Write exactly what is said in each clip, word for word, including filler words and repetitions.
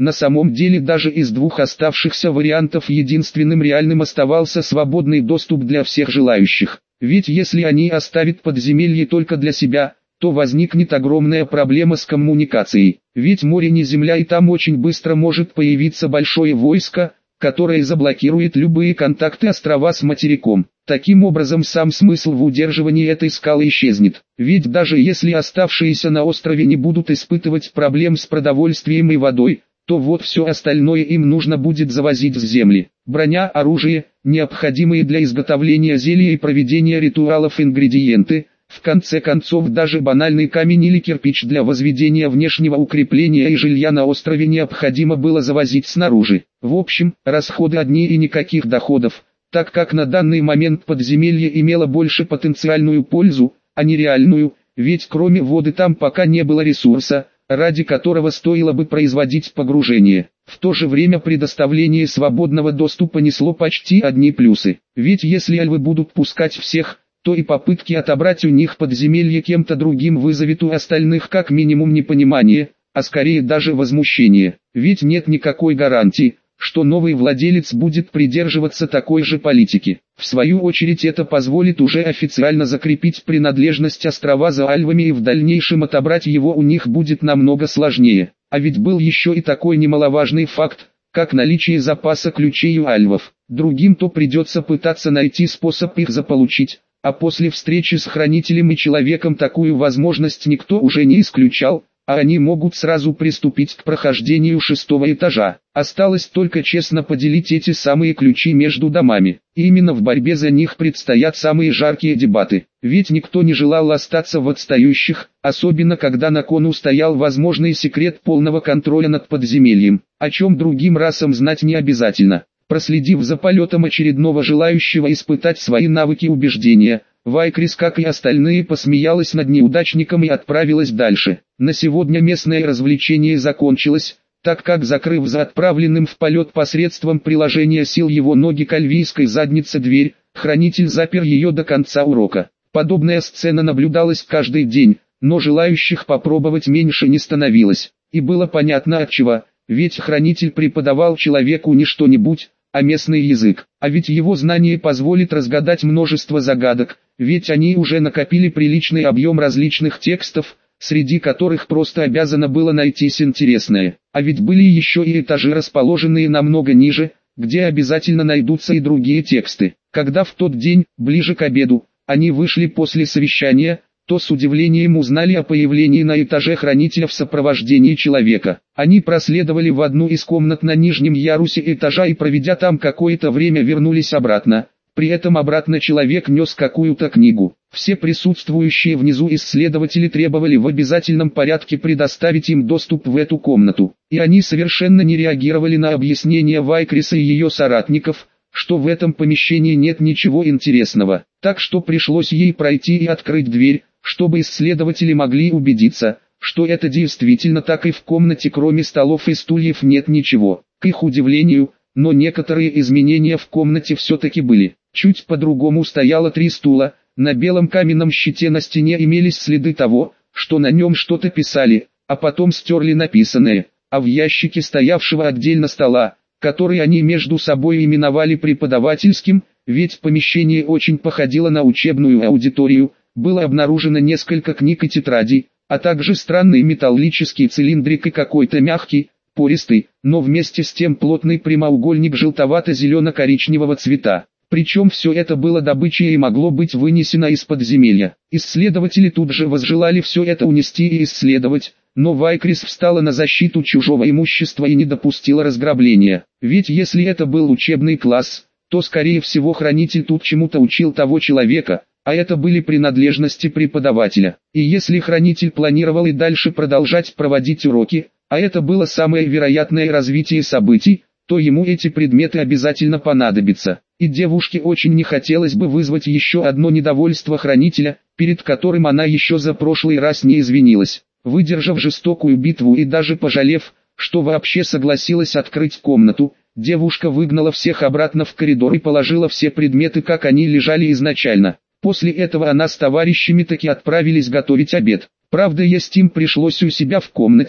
На самом деле даже из двух оставшихся вариантов единственным реальным оставался свободный доступ для всех желающих. Ведь если они оставят подземелье только для себя, то возникнет огромная проблема с коммуникацией. Ведь море не земля, и там очень быстро может появиться большое войско, которое заблокирует любые контакты острова с материком. Таким образом сам смысл в удерживании этой скалы исчезнет. Ведь даже если оставшиеся на острове не будут испытывать проблем с продовольствием и водой, то вот все остальное им нужно будет завозить с земли. Броня, оружие, необходимые для изготовления зелья и проведения ритуалов ингредиенты, в конце концов даже банальный камень или кирпич для возведения внешнего укрепления и жилья на острове необходимо было завозить снаружи. В общем, расходы одни и никаких доходов, так как на данный момент подземелье имело больше потенциальную пользу, а не реальную, ведь кроме воды там пока не было ресурса, ради которого стоило бы производить погружение. В то же время предоставление свободного доступа несло почти одни плюсы. Ведь если альвы будут пускать всех, то и попытки отобрать у них подземелье кем-то другим вызовет у остальных как минимум непонимание, а скорее даже возмущение. Ведь нет никакой гарантии, что новый владелец будет придерживаться такой же политики. В свою очередь это позволит уже официально закрепить принадлежность острова за альвами, и в дальнейшем отобрать его у них будет намного сложнее. А ведь был еще и такой немаловажный факт, как наличие запаса ключей у альвов. Другим-то придется пытаться найти способ их заполучить, а после встречи с хранителем и человеком такую возможность никто уже не исключал, а они могут сразу приступить к прохождению шестого этажа. Осталось только честно поделить эти самые ключи между домами. И именно в борьбе за них предстоят самые жаркие дебаты. Ведь никто не желал остаться в отстающих, особенно когда на кону стоял возможный секрет полного контроля над подземельем, о чем другим расам знать не обязательно. Проследив за полетом очередного желающего испытать свои навыки убеждения, Вайкрис, как и остальные, посмеялась над неудачником и отправилась дальше. На сегодня местное развлечение закончилось, так как, закрыв за отправленным в полет посредством приложения сил его ноги к альвийской заднице дверь, хранитель запер ее до конца урока. Подобная сцена наблюдалась каждый день, но желающих попробовать меньше не становилось. И было понятно отчего, ведь хранитель преподавал человеку не что-нибудь, а местный язык. А ведь его знание позволит разгадать множество загадок, ведь они уже накопили приличный объем различных текстов, среди которых просто обязано было найтись интересное. А ведь были еще и этажи, расположенные намного ниже, где обязательно найдутся и другие тексты. Когда в тот день, ближе к обеду, они вышли после совещания, то с удивлением узнали о появлении на этаже хранителя в сопровождении человека. Они проследовали в одну из комнат на нижнем ярусе этажа и, проведя там какое-то время, вернулись обратно. При этом обратно человек нес какую-то книгу. Все присутствующие внизу исследователи требовали в обязательном порядке предоставить им доступ в эту комнату. И они совершенно не реагировали на объяснения Вайкриса и ее соратников, что в этом помещении нет ничего интересного. Так что пришлось ей пройти и открыть дверь, чтобы исследователи могли убедиться, что это действительно так, и в комнате кроме столов и стульев нет ничего. К их удивлению, но некоторые изменения в комнате все-таки были. Чуть по-другому стояло три стула, на белом каменном щите на стене имелись следы того, что на нем что-то писали, а потом стерли написанное, а в ящике стоявшего отдельно стола, который они между собой именовали преподавательским, ведь помещение очень походило на учебную аудиторию, было обнаружено несколько книг и тетрадей, а также странный металлический цилиндрик и какой-то мягкий, пористый, но вместе с тем плотный прямоугольник желтовато-зелено-коричневого цвета. Причем все это было добычей и могло быть вынесено из подземелья. Исследователи тут же возжелали все это унести и исследовать, но Вайкрис встала на защиту чужого имущества и не допустила разграбления. Ведь если это был учебный класс, то скорее всего хранитель тут чему-то учил того человека, а это были принадлежности преподавателя. И если хранитель планировал и дальше продолжать проводить уроки, а это было самое вероятное развитие событий, то ему эти предметы обязательно понадобятся. И девушке очень не хотелось бы вызвать еще одно недовольство хранителя, перед которым она еще за прошлый раз не извинилась. Выдержав жестокую битву и даже пожалев, что вообще согласилась открыть комнату, девушка выгнала всех обратно в коридор и положила все предметы, как они лежали изначально. После этого она с товарищами таки отправились готовить обед. Правда, есть им пришлось у себя в комнате,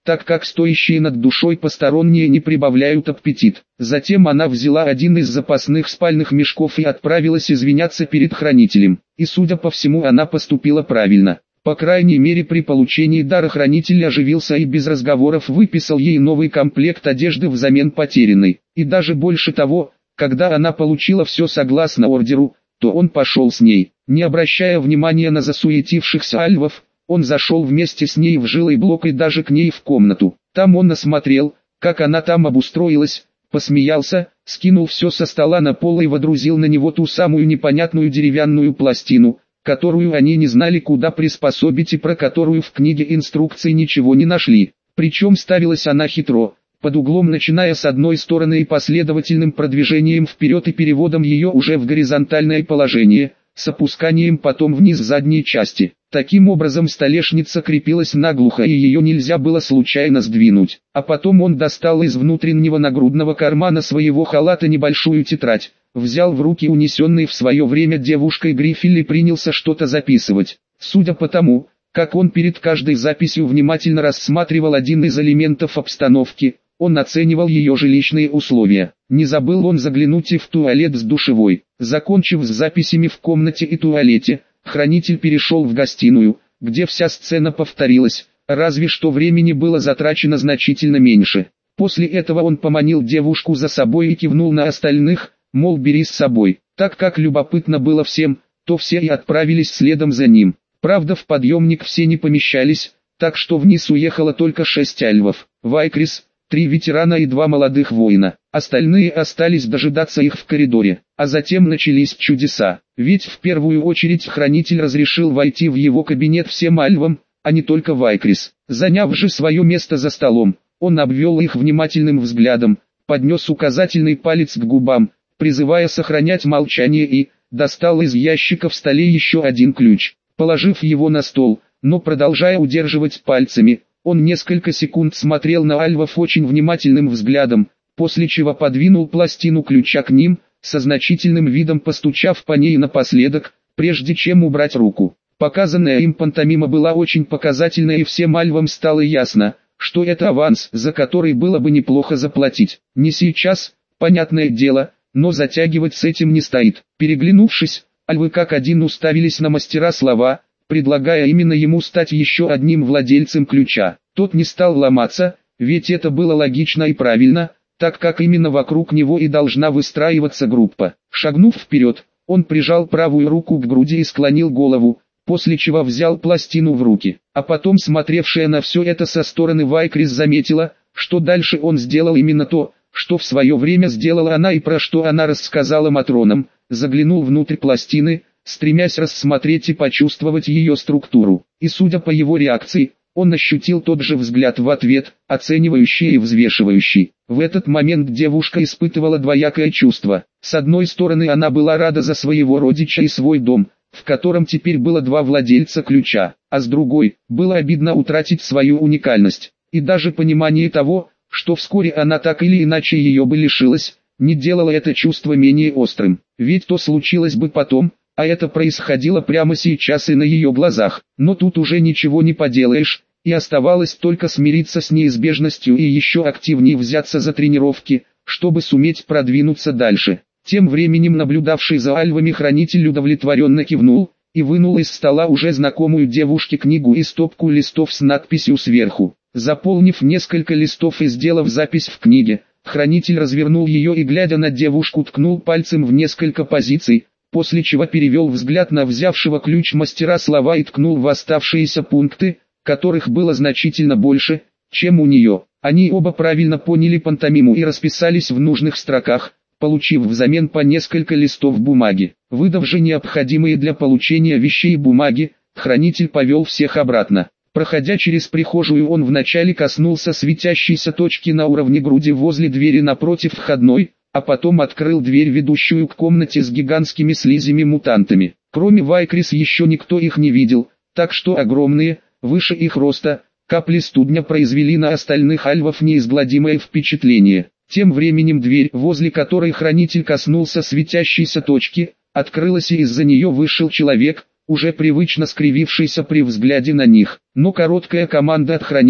так как стоящие над душой посторонние не прибавляют аппетит. Затем она взяла один из запасных спальных мешков и отправилась извиняться перед хранителем. И судя по всему, она поступила правильно. По крайней мере, при получении дара хранитель оживился и без разговоров выписал ей новый комплект одежды взамен потерянной. И даже больше того, когда она получила все согласно ордеру, то он пошел с ней. Не обращая внимания на засуетившихся альвов, он зашел вместе с ней в жилой блок и даже к ней в комнату. Там он осмотрел, как она там обустроилась, посмеялся, скинул все со стола на пол и водрузил на него ту самую непонятную деревянную пластину, которую они не знали куда приспособить и про которую в книге инструкций ничего не нашли. Причем ставилась она хитро, под углом начиная с одной стороны и последовательным продвижением вперед и переводом ее уже в горизонтальное положение, с опусканием потом вниз задней части. Таким образом столешница крепилась наглухо и ее нельзя было случайно сдвинуть. А потом он достал из внутреннего нагрудного кармана своего халата небольшую тетрадь, взял в руки унесенный в свое время девушкой грифель и принялся что-то записывать. Судя по тому, как он перед каждой записью внимательно рассматривал один из элементов обстановки, он оценивал ее жилищные условия. Не забыл он заглянуть и в туалет с душевой. Закончив с записями в комнате и туалете, хранитель перешел в гостиную, где вся сцена повторилась, разве что времени было затрачено значительно меньше. После этого он поманил девушку за собой и кивнул на остальных, мол, бери с собой. Так как любопытно было всем, то все и отправились следом за ним. Правда, в подъемник все не помещались, так что вниз уехало только шесть альвов. Вайкрис, три ветерана и два молодых воина. Остальные остались дожидаться их в коридоре. А затем начались чудеса. Ведь в первую очередь хранитель разрешил войти в его кабинет всем альвам, а не только Вайкрис. Заняв же свое место за столом, он обвел их внимательным взглядом, поднес указательный палец к губам, призывая сохранять молчание, и достал из ящика в столе еще один ключ. Положив его на стол, но продолжая удерживать пальцами, он несколько секунд смотрел на альвов очень внимательным взглядом, после чего подвинул пластину ключа к ним, со значительным видом постучав по ней напоследок, прежде чем убрать руку. Показанная им пантомима была очень показательна, и всем альвам стало ясно, что это аванс, за который было бы неплохо заплатить. Не сейчас, понятное дело, но затягивать с этим не стоит. Переглянувшись, альвы как один уставились на мастера слова, предлагая именно ему стать еще одним владельцем ключа. Тот не стал ломаться, ведь это было логично и правильно, так как именно вокруг него и должна выстраиваться группа. Шагнув вперед, он прижал правую руку к груди и склонил голову, после чего взял пластину в руки. А потом смотревшая на все это со стороны Вайкрис заметила, что дальше он сделал именно то, что в свое время сделала она и про что она рассказала матронам, заглянул внутрь пластины, стремясь рассмотреть и почувствовать ее структуру. И судя по его реакции, он ощутил тот же взгляд в ответ, оценивающий и взвешивающий. В этот момент девушка испытывала двоякое чувство. С одной стороны, она была рада за своего родича и свой дом, в котором теперь было два владельца ключа, а с другой, было обидно утратить свою уникальность. И даже понимание того, что вскоре она так или иначе ее бы лишилась, не делало это чувство менее острым. Ведь то случилось бы потом, а это происходило прямо сейчас и на ее глазах. Но тут уже ничего не поделаешь, и оставалось только смириться с неизбежностью и еще активнее взяться за тренировки, чтобы суметь продвинуться дальше. Тем временем наблюдавший за альвами хранитель удовлетворенно кивнул, и вынул из стола уже знакомую девушке книгу и стопку листов с надписью сверху. Заполнив несколько листов и сделав запись в книге, хранитель развернул ее и, глядя на девушку, ткнул пальцем в несколько позиций, после чего перевел взгляд на взявшего ключ мастера слова и ткнул в оставшиеся пункты, которых было значительно больше, чем у нее. Они оба правильно поняли пантомиму и расписались в нужных строках, получив взамен по несколько листов бумаги. Выдав же необходимые для получения вещей бумаги, хранитель повел всех обратно. Проходя через прихожую, он вначале коснулся светящейся точки на уровне груди возле двери напротив входной, а потом открыл дверь, ведущую к комнате с гигантскими слизями-мутантами. Кроме Вайкрис еще никто их не видел, так что огромные, выше их роста, капли студня произвели на остальных альвов неизгладимое впечатление. Тем временем дверь, возле которой хранитель коснулся светящейся точки, открылась, и из-за нее вышел человек, уже привычно скривившийся при взгляде на них. Но короткая команда от хранителя,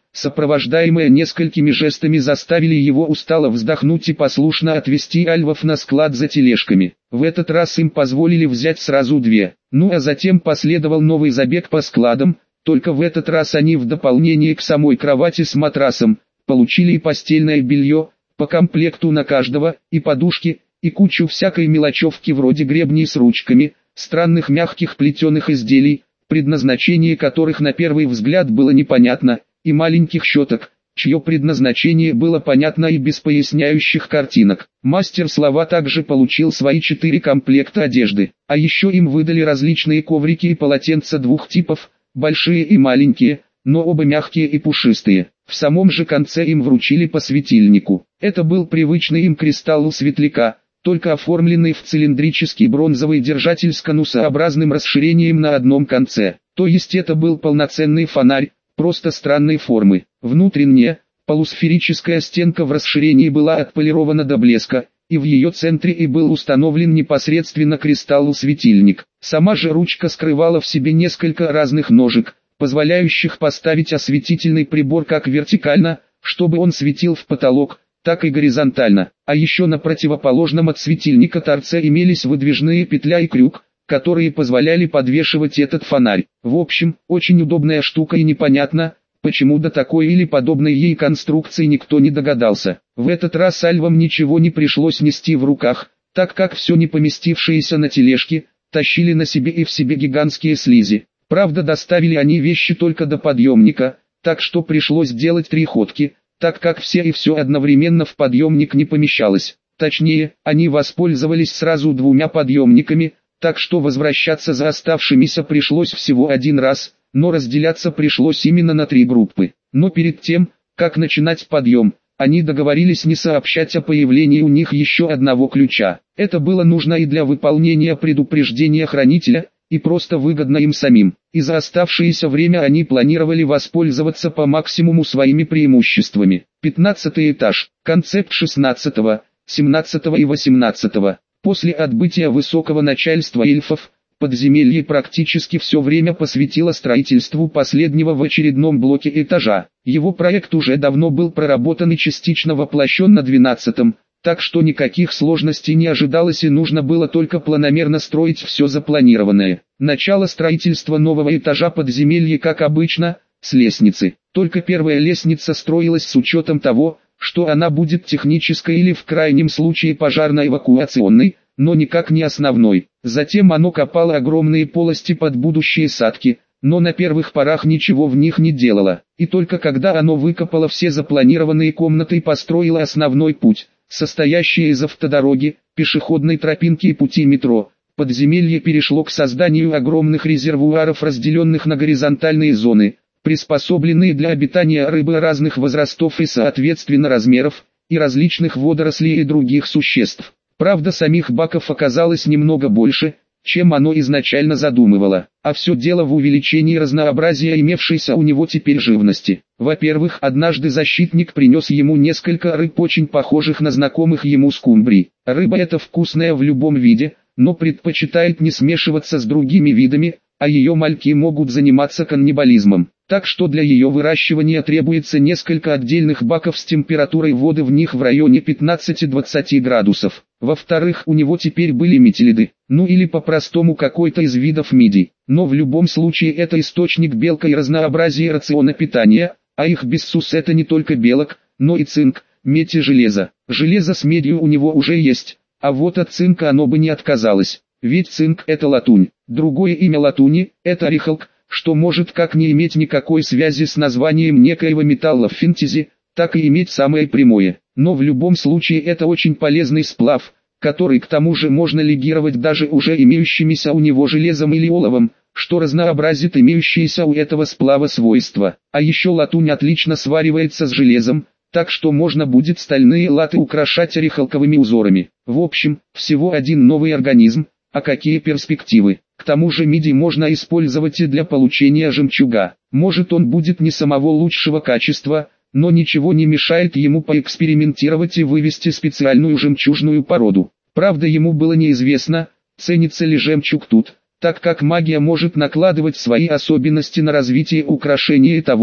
сопровождаемые несколькими жестами, заставили его устало вздохнуть и послушно отвести альвов на склад за тележками. В этот раз им позволили взять сразу две. Ну а затем последовал новый забег по складам, только в этот раз они в дополнение к самой кровати с матрасом, получили и постельное белье, по комплекту на каждого, и подушки, и кучу всякой мелочевки вроде гребней с ручками, странных мягких плетеных изделий, предназначение которых на первый взгляд было непонятно, и маленьких щеток, чье предназначение было понятно и без поясняющих картинок. Мастер слова также получил свои четыре комплекта одежды, а еще им выдали различные коврики и полотенца двух типов, большие и маленькие, но оба мягкие и пушистые. В самом же конце им вручили по светильнику. Это был привычный им кристалл у светляка, только оформленный в цилиндрический бронзовый держатель с конусообразным расширением на одном конце. То есть это был полноценный фонарь, просто странной формы. Внутренняя, полусферическая стенка в расширении была отполирована до блеска, и в ее центре и был установлен непосредственно кристалл-светильник. Сама же ручка скрывала в себе несколько разных ножек, позволяющих поставить осветительный прибор как вертикально, чтобы он светил в потолок, так и горизонтально. А еще на противоположном от светильника торце имелись выдвижные петля и крюк, которые позволяли подвешивать этот фонарь. В общем, очень удобная штука, и непонятно, почему до такой или подобной ей конструкции никто не догадался. В этот раз альвам ничего не пришлось нести в руках, так как все не поместившиеся на тележке, тащили на себе и в себе гигантские слизи. Правда, доставили они вещи только до подъемника, так что пришлось делать три ходки, так как все и все одновременно в подъемник не помещалось. Точнее, они воспользовались сразу двумя подъемниками, так что возвращаться за оставшимися пришлось всего один раз, но разделяться пришлось именно на три группы. Но перед тем, как начинать подъем, они договорились не сообщать о появлении у них еще одного ключа. Это было нужно и для выполнения предупреждения хранителя, и просто выгодно им самим. И за оставшееся время они планировали воспользоваться по максимуму своими преимуществами. пятнадцатый этаж, концепт шестнадцатого, семнадцатого и восемнадцатого. После отбытия высокого начальства эльфов, подземелье практически все время посвятило строительству последнего в очередном блоке этажа. Его проект уже давно был проработан и частично воплощен на двенадцатом, так что никаких сложностей не ожидалось, и нужно было только планомерно строить все запланированное. Начало строительства нового этажа подземелья, как обычно, с лестницы. Только первая лестница строилась с учетом того, что она будет технической или в крайнем случае пожарно-эвакуационной, но никак не основной. Затем оно копало огромные полости под будущие садки, но на первых порах ничего в них не делало. И только когда оно выкопало все запланированные комнаты и построило основной путь, состоящий из автодороги, пешеходной тропинки и пути метро, подземелье перешло к созданию огромных резервуаров, разделенных на горизонтальные зоны, приспособленные для обитания рыбы разных возрастов и соответственно размеров, и различных водорослей и других существ. Правда, самих баков оказалось немного больше, чем оно изначально задумывало, а все дело в увеличении разнообразия имевшейся у него теперь живности. Во-первых, однажды защитник принес ему несколько рыб, очень похожих на знакомых ему скумбрий. Рыба эта вкусная в любом виде, но предпочитает не смешиваться с другими видами, а ее мальки могут заниматься каннибализмом. Так что для ее выращивания требуется несколько отдельных баков с температурой воды в них в районе пятнадцати-двадцати градусов. Во-вторых, у него теперь были метелиды, ну или по-простому какой-то из видов мидий. Но в любом случае это источник белка и разнообразия рациона питания, а их бессус это не только белок, но и цинк, медь и железо. Железо с медью у него уже есть, а вот от цинка оно бы не отказалось, ведь цинк это латунь. Другое имя латуни – это рихалк, что может как не иметь никакой связи с названием некоего металла в фэнтези, так и иметь самое прямое. Но в любом случае это очень полезный сплав, который к тому же можно легировать даже уже имеющимися у него железом или оловом, что разнообразит имеющиеся у этого сплава свойства. А еще латунь отлично сваривается с железом, так что можно будет стальные латы украшать орехалковыми узорами. В общем, всего один новый организм, а какие перспективы. К тому же мидий можно использовать и для получения жемчуга. Может, он будет не самого лучшего качества, но ничего не мешает ему поэкспериментировать и вывести специальную жемчужную породу. Правда, ему было неизвестно, ценится ли жемчуг тут, так как магия может накладывать свои особенности на развитие украшения и того,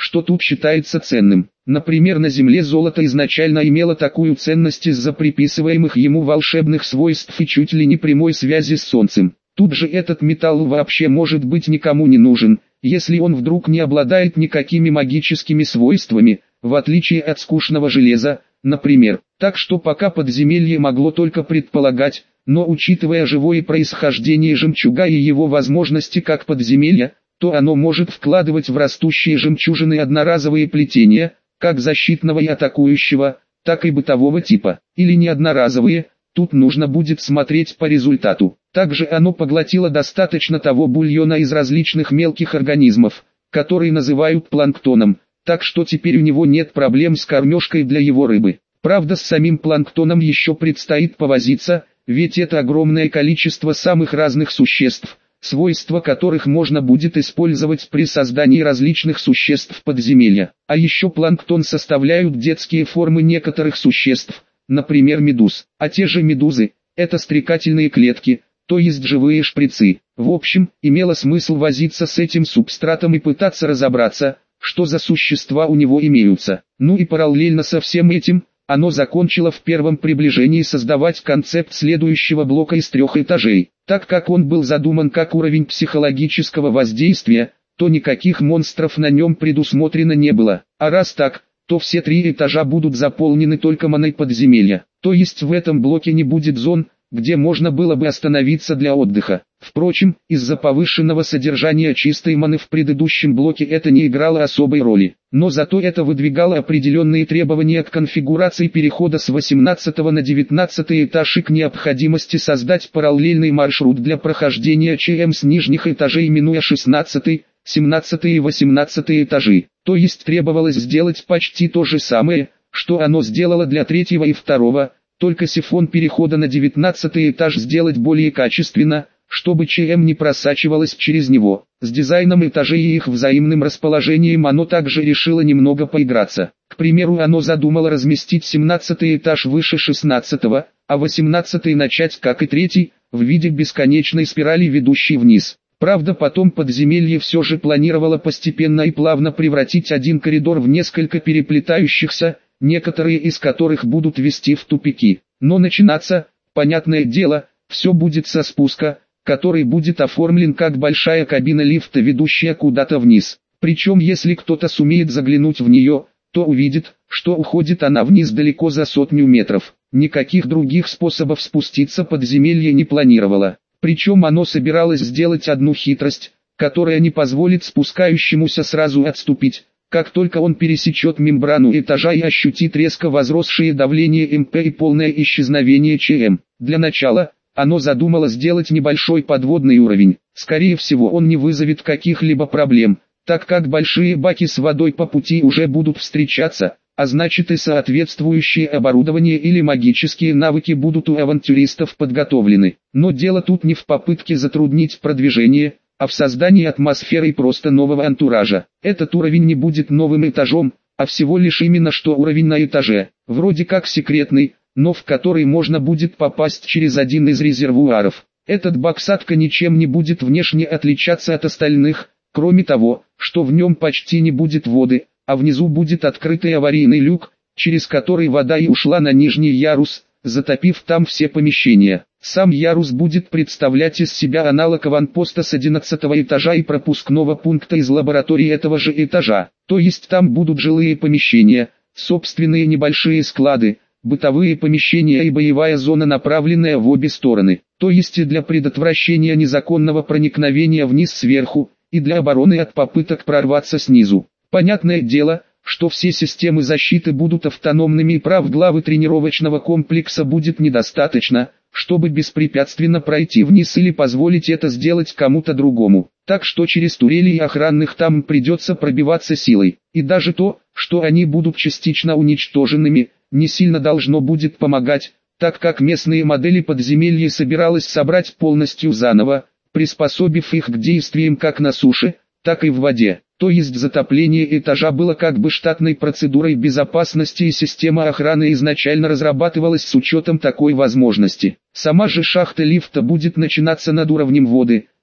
что тут считается ценным. Например, на Земле золото изначально имело такую ценность из-за приписываемых ему волшебных свойств и чуть ли не прямой связи с Солнцем. Тут же этот металл вообще может быть никому не нужен, если он вдруг не обладает никакими магическими свойствами, в отличие от скучного железа, например. Так что пока подземелье могло только предполагать, но учитывая живое происхождение жемчуга и его возможности как подземелья, то оно может вкладывать в растущие жемчужины одноразовые плетения, как защитного и атакующего, так и бытового типа, или не одноразовые, тут нужно будет смотреть по результату. Также оно поглотило достаточно того бульона из различных мелких организмов, который называют планктоном, так что теперь у него нет проблем с кормежкой для его рыбы. Правда, с самим планктоном еще предстоит повозиться, ведь это огромное количество самых разных существ, свойства которых можно будет использовать при создании различных существ подземелья. А еще планктон составляют детские формы некоторых существ, например медуз. А те же медузы – это стрекательные клетки, то есть живые шприцы. В общем, имело смысл возиться с этим субстратом и пытаться разобраться, что за существа у него имеются. Ну и параллельно со всем этим, оно закончило в первом приближении создавать концепт следующего блока из трех этажей. Так как он был задуман как уровень психологического воздействия, то никаких монстров на нем предусмотрено не было. А раз так, то все три этажа будут заполнены только маной подземелья. То есть в этом блоке не будет зон, где можно было бы остановиться для отдыха. Впрочем, из-за повышенного содержания чистой маны в предыдущем блоке это не играло особой роли. Но зато это выдвигало определенные требования к конфигурации перехода с восемнадцатого на девятнадцатый этаж и к необходимости создать параллельный маршрут для прохождения ЧМ с нижних этажей, минуя шестнадцатый, семнадцатый и восемнадцатый этажи. То есть требовалось сделать почти то же самое, что оно сделало для третьего и второго, только сифон перехода на девятнадцатый этаж сделать более качественно, чтобы ЧМ не просачивалось через него. С дизайном этажей и их взаимным расположением оно также решило немного поиграться. К примеру, оно задумало разместить семнадцатый этаж выше шестнадцатого, а восемнадцатый начать, как и третий, в виде бесконечной спирали, ведущей вниз. Правда, потом подземелье все же планировало постепенно и плавно превратить один коридор в несколько переплетающихся, некоторые из которых будут вести в тупики. Но начинаться, понятное дело, все будет со спуска, который будет оформлен как большая кабина лифта, ведущая куда-то вниз. Причем если кто-то сумеет заглянуть в нее, то увидит, что уходит она вниз далеко за сотню метров. Никаких других способов спуститься подземелье не планировало. Причем оно собиралось сделать одну хитрость, которая не позволит спускающемуся сразу отступить, как только он пересечет мембрану этажа и ощутит резко возросшее давление МП и полное исчезновение ЧМ. Для начала, оно задумало сделать небольшой подводный уровень. Скорее всего, он не вызовет каких-либо проблем, так как большие баки с водой по пути уже будут встречаться, а значит и соответствующее оборудование или магические навыки будут у авантюристов подготовлены. Но дело тут не в попытке затруднить продвижение, а в создании атмосферы и просто нового антуража. Этот уровень не будет новым этажом, а всего лишь именно что уровень на этаже, вроде как секретный, но в который можно будет попасть через один из резервуаров. Этот боксатка ничем не будет внешне отличаться от остальных, кроме того, что в нем почти не будет воды, а внизу будет открытый аварийный люк, через который вода и ушла на нижний ярус, затопив там все помещения. Сам ярус будет представлять из себя аналог аванпоста с одиннадцатого этажа и пропускного пункта из лаборатории этого же этажа. То есть там будут жилые помещения, собственные небольшие склады, бытовые помещения и боевая зона, направленная в обе стороны. То есть и для предотвращения незаконного проникновения вниз сверху, и для обороны от попыток прорваться снизу. Понятное дело, что все системы защиты будут автономными и прав главы тренировочного комплекса будет недостаточно, чтобы беспрепятственно пройти вниз или позволить это сделать кому-то другому. Так что через турели и охранных там придется пробиваться силой. И даже то, что они будут частично уничтоженными, не сильно должно будет помогать, так как местные модели подземелья собиралось собрать полностью заново, приспособив их к действиям как на суше, так и в воде. То есть затопление этажа было как бы штатной процедурой безопасности, и система охраны изначально разрабатывалась с учетом такой возможности. Сама же шахта лифта будет начинаться над уровнем воды,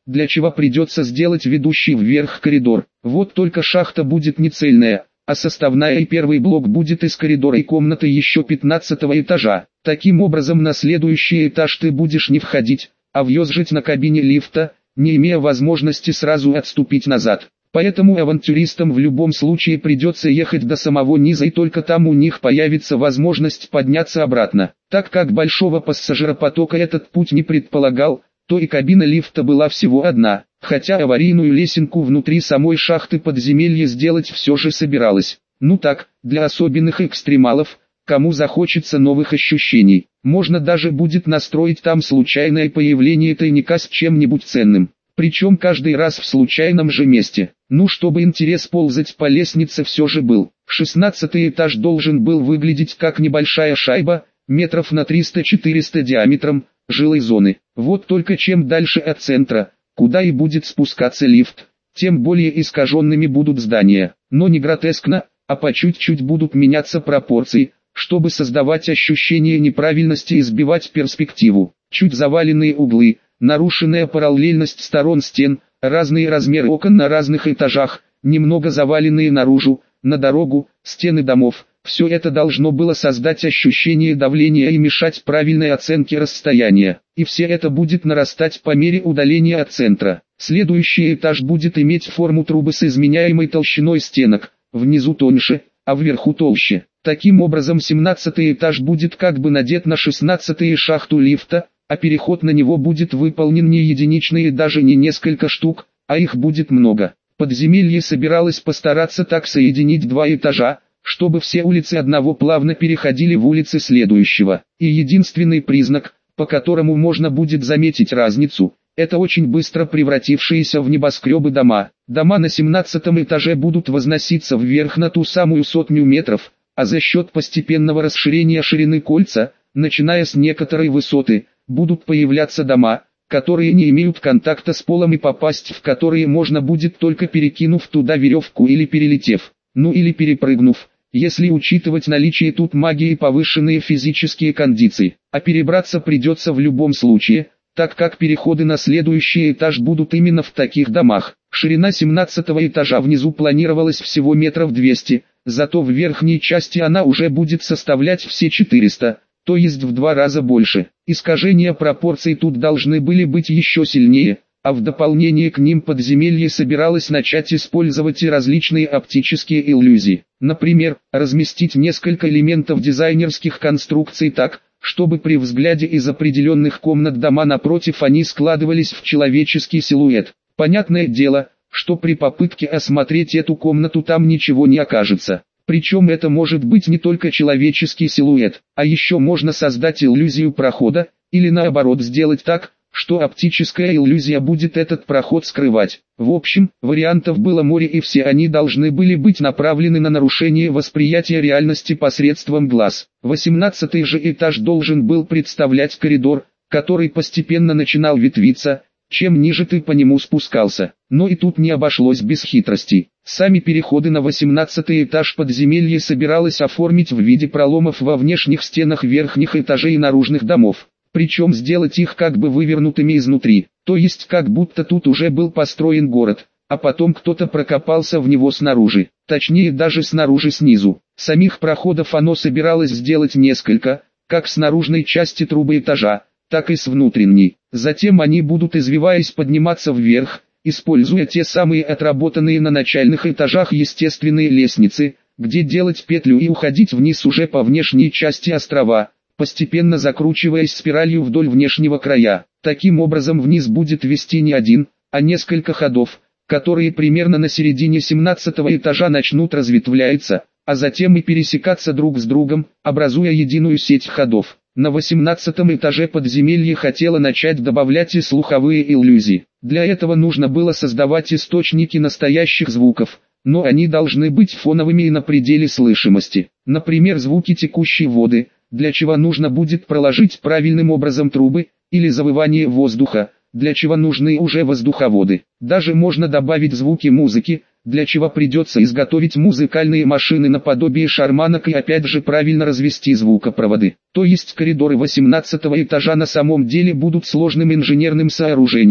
для чего придется сделать ведущий вверх коридор. Вот только шахта будет не цельная, а составная, и первый блок будет из коридора и комнаты еще пятнадцатого этажа. Таким образом на следующий этаж ты будешь не входить, а въезжать на кабине лифта, не имея возможности сразу отступить назад. Поэтому авантюристам в любом случае придется ехать до самого низа, и только там у них появится возможность подняться обратно. Так как большого пассажиропотока этот путь не предполагал, то и кабина лифта была всего одна, хотя аварийную лесенку внутри самой шахты подземелья сделать все же собиралась. Ну так, для особенных экстремалов, кому захочется новых ощущений, можно даже будет настроить там случайное появление тайника с чем-нибудь ценным. Причем каждый раз в случайном же месте. Ну, чтобы интерес ползать по лестнице все же был. шестнадцатый этаж должен был выглядеть как небольшая шайба, метров на триста-четыреста диаметром, жилой зоны. Вот только чем дальше от центра, куда и будет спускаться лифт, тем более искаженными будут здания. Но не гротескно, а по чуть-чуть будут меняться пропорции, чтобы создавать ощущение неправильности и сбивать перспективу. Чуть заваленные углы, нарушенная параллельность сторон стен, разные размеры окон на разных этажах, немного заваленные наружу, на дорогу, стены домов. Все это должно было создать ощущение давления и мешать правильной оценке расстояния. И все это будет нарастать по мере удаления от центра. Следующий этаж будет иметь форму трубы с изменяемой толщиной стенок, внизу тоньше, а вверху толще. Таким образом семнадцатый этаж будет как бы надет на шестнадцатый шахту лифта, а переход на него будет выполнен не единичный и даже не несколько штук, а их будет много. Подземелье собиралось постараться так соединить два этажа, чтобы все улицы одного плавно переходили в улицы следующего. И единственный признак, по которому можно будет заметить разницу, это очень быстро превратившиеся в небоскребы дома. Дома на семнадцатом этаже будут возноситься вверх на ту самую сотню метров, а за счет постепенного расширения ширины кольца, начиная с некоторой высоты, будут появляться дома, которые не имеют контакта с полом и попасть в которые можно будет только перекинув туда веревку или перелетев, ну или перепрыгнув, если учитывать наличие тут магии и повышенные физические кондиции. А перебраться придется в любом случае, так как переходы на следующий этаж будут именно в таких домах. Ширина семнадцатого этажа внизу планировалась всего метров двести, зато в верхней части она уже будет составлять все четыреста. То есть в два раза больше. Искажения пропорций тут должны были быть еще сильнее, а в дополнение к ним подземелье собиралось начать использовать и различные оптические иллюзии. Например, разместить несколько элементов дизайнерских конструкций так, чтобы при взгляде из определенных комнат дома напротив они складывались в человеческий силуэт. Понятное дело, что при попытке осмотреть эту комнату там ничего не окажется. Причем это может быть не только человеческий силуэт, а еще можно создать иллюзию прохода, или наоборот сделать так, что оптическая иллюзия будет этот проход скрывать. В общем, вариантов было море, и все они должны были быть направлены на нарушение восприятия реальности посредством глаз. восемнадцатый же этаж должен был представлять коридор, который постепенно начинал ветвиться, чем ниже ты по нему спускался. Но и тут не обошлось без хитростей. Сами переходы на восемнадцатый этаж подземелья собиралось оформить в виде проломов во внешних стенах верхних этажей и наружных домов. Причем сделать их как бы вывернутыми изнутри, то есть как будто тут уже был построен город, а потом кто-то прокопался в него снаружи, точнее даже снаружи снизу. Самих проходов оно собиралось сделать несколько, как с наружной части трубы этажа, так и с внутренней. Затем они будут, извиваясь, подниматься вверх, используя те самые отработанные на начальных этажах естественные лестницы, где делать петлю и уходить вниз уже по внешней части острова, постепенно закручиваясь спиралью вдоль внешнего края. Таким образом вниз будет вести не один, а несколько ходов, которые примерно на середине семнадцатого этажа начнут разветвляться, а затем и пересекаться друг с другом, образуя единую сеть ходов. На восемнадцатом этаже подземелье хотело начать добавлять и слуховые иллюзии. Для этого нужно было создавать источники настоящих звуков, но они должны быть фоновыми и на пределе слышимости. Например, звуки текущей воды, для чего нужно будет проложить правильным образом трубы, или завывание воздуха, для чего нужны уже воздуховоды. Даже можно добавить звуки музыки, для чего придется изготовить музыкальные машины наподобие шарманок и опять же правильно развести звукопроводы. То есть коридоры восемнадцатого этажа на самом деле будут сложным инженерным сооружением,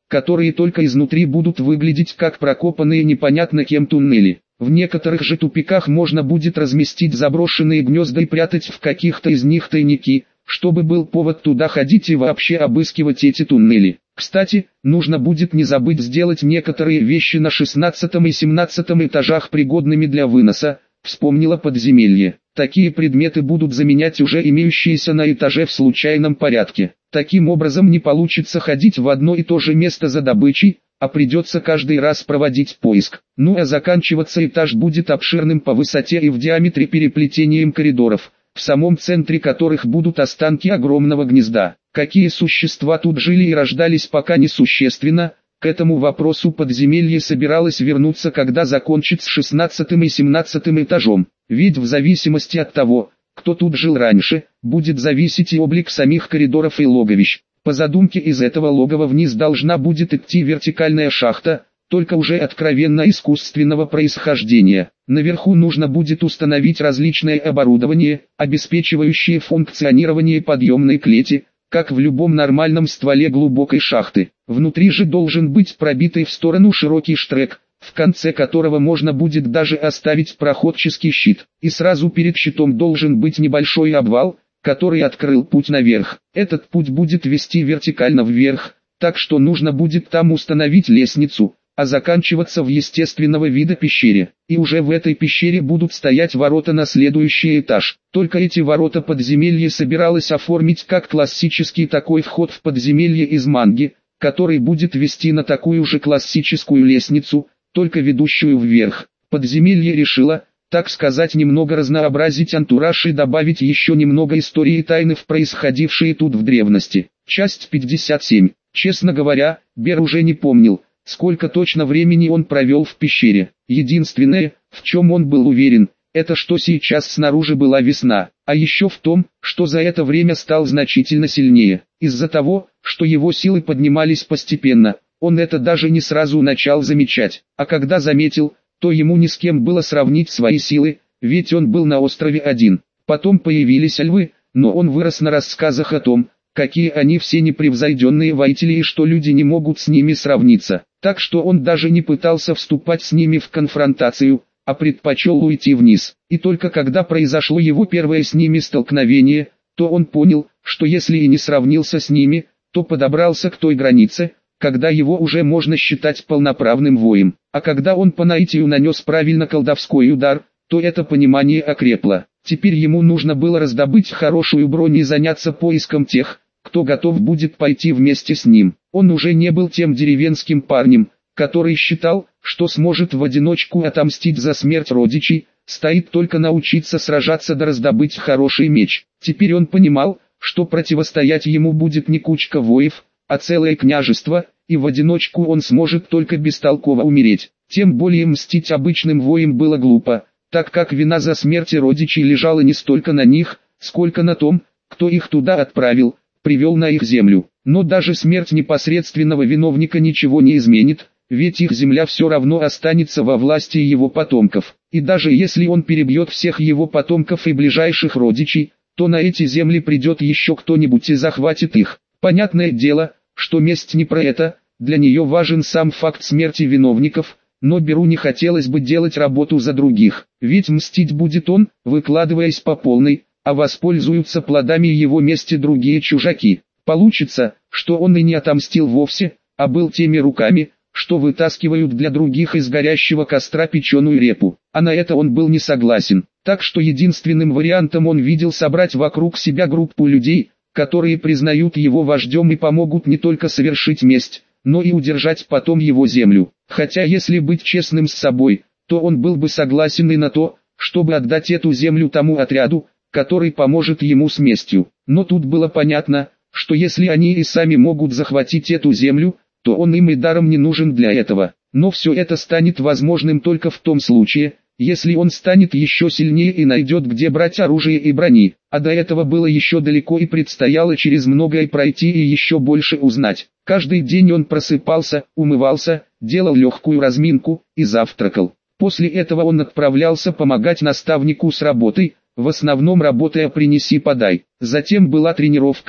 которые только изнутри будут выглядеть как прокопанные непонятно кем туннели. В некоторых же тупиках можно будет разместить заброшенные гнезда и прятать в каких-то из них тайники, чтобы был повод туда ходить и вообще обыскивать эти туннели. Кстати, нужно будет не забыть сделать некоторые вещи на шестнадцатом и семнадцатом этажах пригодными для выноса, вспомнила подземелье. Такие предметы будут заменять уже имеющиеся на этаже в случайном порядке. Таким образом не получится ходить в одно и то же место за добычей, а придется каждый раз проводить поиск. Ну а заканчиваться этаж будет обширным по высоте и в диаметре переплетением коридоров, в самом центре которых будут останки огромного гнезда. Какие существа тут жили и рождались, пока несущественно. К этому вопросу подземелье собиралось вернуться, когда закончит с шестнадцатым и семнадцатым этажом. Ведь в зависимости от того, кто тут жил раньше, будет зависеть и облик самих коридоров и логовищ. По задумке из этого логова вниз должна будет идти вертикальная шахта, только уже откровенно искусственного происхождения. Наверху нужно будет установить различное оборудование, обеспечивающее функционирование подъемной клети, как в любом нормальном стволе глубокой шахты. Внутри же должен быть пробитый в сторону широкий штрек, в конце которого можно будет даже оставить проходческий щит. И сразу перед щитом должен быть небольшой обвал, который открыл путь наверх. Этот путь будет вести вертикально вверх, так что нужно будет там установить лестницу, а заканчиваться в естественного вида пещере. И уже в этой пещере будут стоять ворота на следующий этаж. Только эти ворота подземелья собиралось оформить как классический такой вход в подземелье из манги, который будет вести на такую же классическую лестницу, только ведущую вверх. Подземелье решило, так сказать, немного разнообразить антураж и добавить еще немного истории и тайны в происходившие тут в древности. Часть пятьдесят семь. Честно говоря, Бер уже не помнил, сколько точно времени он провел в пещере. Единственное, в чем он был уверен, это что сейчас снаружи была весна, а еще в том, что за это время стал значительно сильнее. Из-за того, что его силы поднимались постепенно, он это даже не сразу начал замечать, а когда заметил, то ему ни с кем было сравнить свои силы, ведь он был на острове один. Потом появились львы, но он вырос на рассказах о том, какие они все непревзойденные воители и что люди не могут с ними сравниться. Так что он даже не пытался вступать с ними в конфронтацию, а предпочел уйти вниз. И только когда произошло его первое с ними столкновение, то он понял, что если и не сравнился с ними, то подобрался к той границе, когда его уже можно считать полноправным воем. А когда он по наитию нанес правильно колдовской удар, то это понимание окрепло. Теперь ему нужно было раздобыть хорошую бронь и заняться поиском тех, кто готов будет пойти вместе с ним. Он уже не был тем деревенским парнем, который считал, что сможет в одиночку отомстить за смерть родичей, стоит только научиться сражаться да раздобыть хороший меч. Теперь он понимал, что противостоять ему будет не кучка воев, а целое княжество, и в одиночку он сможет только бестолково умереть. Тем более мстить обычным воям было глупо, так как вина за смерть родичей лежала не столько на них, сколько на том, кто их туда отправил, привел на их землю. Но даже смерть непосредственного виновника ничего не изменит, ведь их земля все равно останется во власти его потомков. И даже если он перебьет всех его потомков и ближайших родичей, то на эти земли придет еще кто-нибудь и захватит их. Понятное дело, что месть не про это, для нее важен сам факт смерти виновников, но Беру не хотелось бы делать работу за других, ведь мстить будет он, выкладываясь по полной, а воспользуются плодами его мести другие чужаки. Получится, что он и не отомстил вовсе, а был теми руками, что вытаскивают для других из горящего костра печеную репу, а на это он был не согласен. Так что единственным вариантом он видел собрать вокруг себя группу людей, которые признают его вождем и помогут не только совершить месть, но и удержать потом его землю. Хотя если быть честным с собой, то он был бы согласен и на то, чтобы отдать эту землю тому отряду, который поможет ему с местью. Но тут было понятно, что если они и сами могут захватить эту землю, то он им и даром не нужен для этого. Но все это станет возможным только в том случае, если он станет еще сильнее и найдет где брать оружие и брони. А до этого было еще далеко и предстояло через многое пройти и еще больше узнать. Каждый день он просыпался, умывался, делал легкую разминку и завтракал. После этого он отправлялся помогать наставнику с работой, в основном работая «принеси-подай». Затем была тренировка,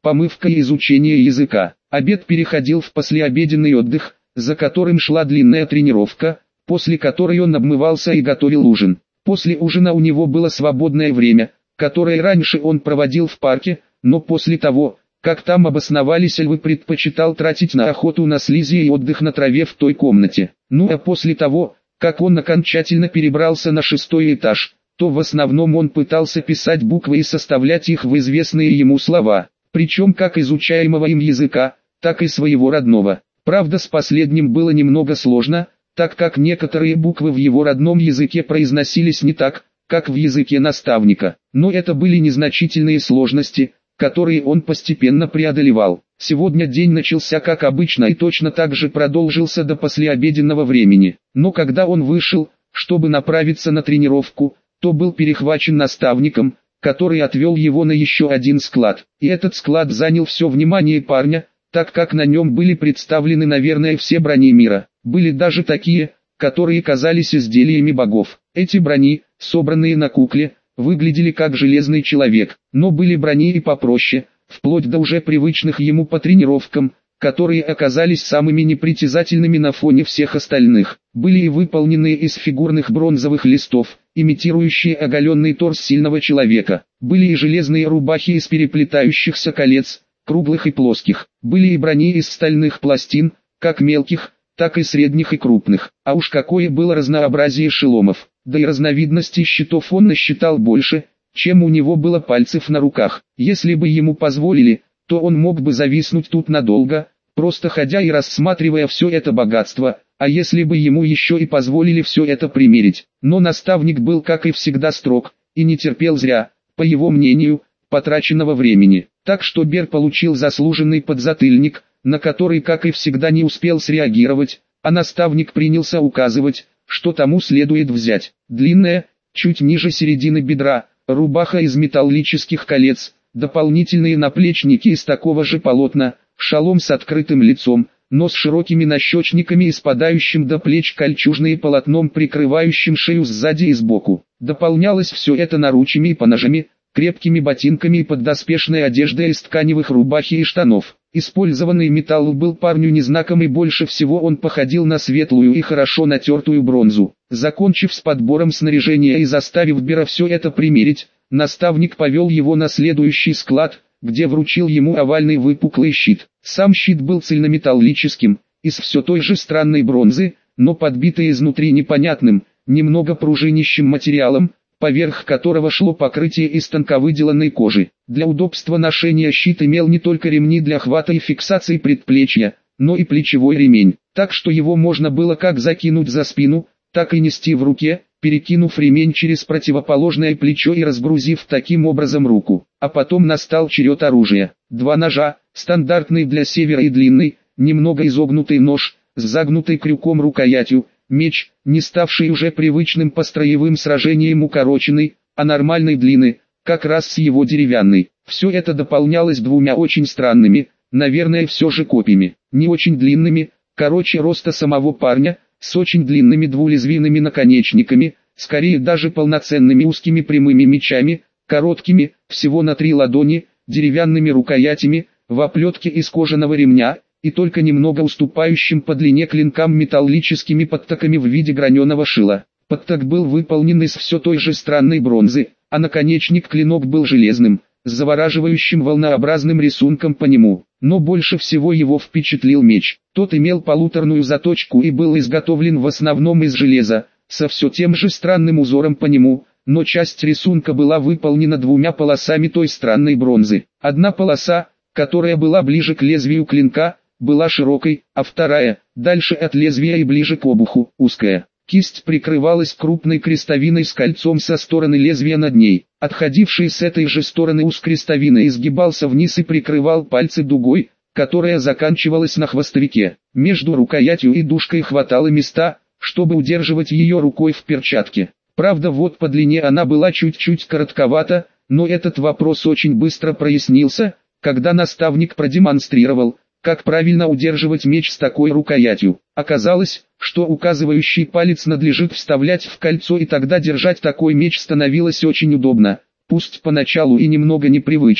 помывка и изучение языка. Обед переходил в послеобеденный отдых, за которым шла длинная тренировка, после которой он обмывался и готовил ужин. После ужина у него было свободное время, которое раньше он проводил в парке, но после того, как там обосновались львы, предпочитал тратить на охоту на слизи и отдых на траве в той комнате. Ну а после того, как он окончательно перебрался на шестой этаж, то в основном он пытался писать буквы и составлять их в известные ему слова, причем как изучаемого им языка, так и своего родного. Правда, с последним было немного сложно, так как некоторые буквы в его родном языке произносились не так, как в языке наставника. Но это были незначительные сложности, которые он постепенно преодолевал. Сегодня день начался как обычно и точно так же продолжился до послеобеденного времени. Но когда он вышел, чтобы направиться на тренировку, то был перехвачен наставником, который отвел его на еще один склад. И этот склад занял все внимание парня, так как на нем были представлены, наверное, все брони мира. Были даже такие, которые казались изделиями богов. Эти брони, собранные на кукле, выглядели как железный человек, но были брони и попроще, вплоть до уже привычных ему по тренировкам, которые оказались самыми непритязательными на фоне всех остальных. Были и выполненные из фигурных бронзовых листов, имитирующие оголенный торс сильного человека. Были и железные рубахи из переплетающихся колец, круглых и плоских. Были и брони из стальных пластин, как мелких, так и средних и крупных. А уж какое было разнообразие шеломов. Да и разновидностей щитов он насчитал больше, чем у него было пальцев на руках. Если бы ему позволили, то он мог бы зависнуть тут надолго, просто ходя и рассматривая все это богатство, а если бы ему еще и позволили все это примерить. Но наставник был, как и всегда, строг, и не терпел зря, по его мнению, потраченного времени. Так что Бер получил заслуженный подзатыльник, на который, как и всегда, не успел среагировать, а наставник принялся указывать, что тому следует взять. Длинная, чуть ниже середины бедра, рубаха из металлических колец, дополнительные наплечники из такого же полотна, шалом с открытым лицом, но с широкими нащечниками и спадающим до плеч кольчужные полотном, прикрывающим шею сзади и сбоку. Дополнялось все это наручами и поножами, крепкими ботинками и поддоспешной одеждой из тканевых рубахи и штанов. Использованный металл был парню незнаком, и больше всего он походил на светлую и хорошо натертую бронзу. Закончив с подбором снаряжения и заставив Бера все это примерить, наставник повел его на следующий склад, где вручил ему овальный выпуклый щит. Сам щит был цельнометаллическим, из все той же странной бронзы, но подбитый изнутри непонятным, немного пружинищим материалом, поверх которого шло покрытие из тонковыделанной кожи. Для удобства ношения щит имел не только ремни для хвата и фиксации предплечья, но и плечевой ремень, так что его можно было как закинуть за спину, так и нести в руке, перекинув ремень через противоположное плечо и разгрузив таким образом руку. А потом настал черед оружия. Два ножа, стандартный для севера и длинный, немного изогнутый нож, с загнутой крюком рукоятью, меч, не ставший уже привычным по строевым сражениям укороченный, а нормальной длины, как раз с его деревянной. Все это дополнялось двумя очень странными, наверное все же копьями, не очень длинными, короче роста самого парня, с очень длинными двулезвийными наконечниками, скорее даже полноценными узкими прямыми мечами, короткими, всего на три ладони, деревянными рукоятями, в оплетке из кожаного ремня, и только немного уступающим по длине клинкам металлическими подтоками в виде граненого шила. Подток был выполнен из все той же странной бронзы, а наконечник-клинок был железным, с завораживающим волнообразным рисунком по нему. Но больше всего его впечатлил меч. Тот имел полуторную заточку и был изготовлен в основном из железа, со все тем же странным узором по нему, но часть рисунка была выполнена двумя полосами той странной бронзы. Одна полоса, которая была ближе к лезвию клинка, была широкой, а вторая, дальше от лезвия и ближе к обуху, узкая. Кисть прикрывалась крупной крестовиной с кольцом со стороны лезвия над ней. Отходивший с этой же стороны уз крестовины изгибался вниз и прикрывал пальцы дугой, которая заканчивалась на хвостовике. Между рукоятью и дужкой хватало места, чтобы удерживать ее рукой в перчатке. Правда, вот по длине она была чуть-чуть коротковата, но этот вопрос очень быстро прояснился, когда наставник продемонстрировал, как правильно удерживать меч с такой рукоятью. Оказалось, что указывающий палец надлежит вставлять в кольцо, и тогда держать такой меч становилось очень удобно, пусть поначалу и немного непривычно.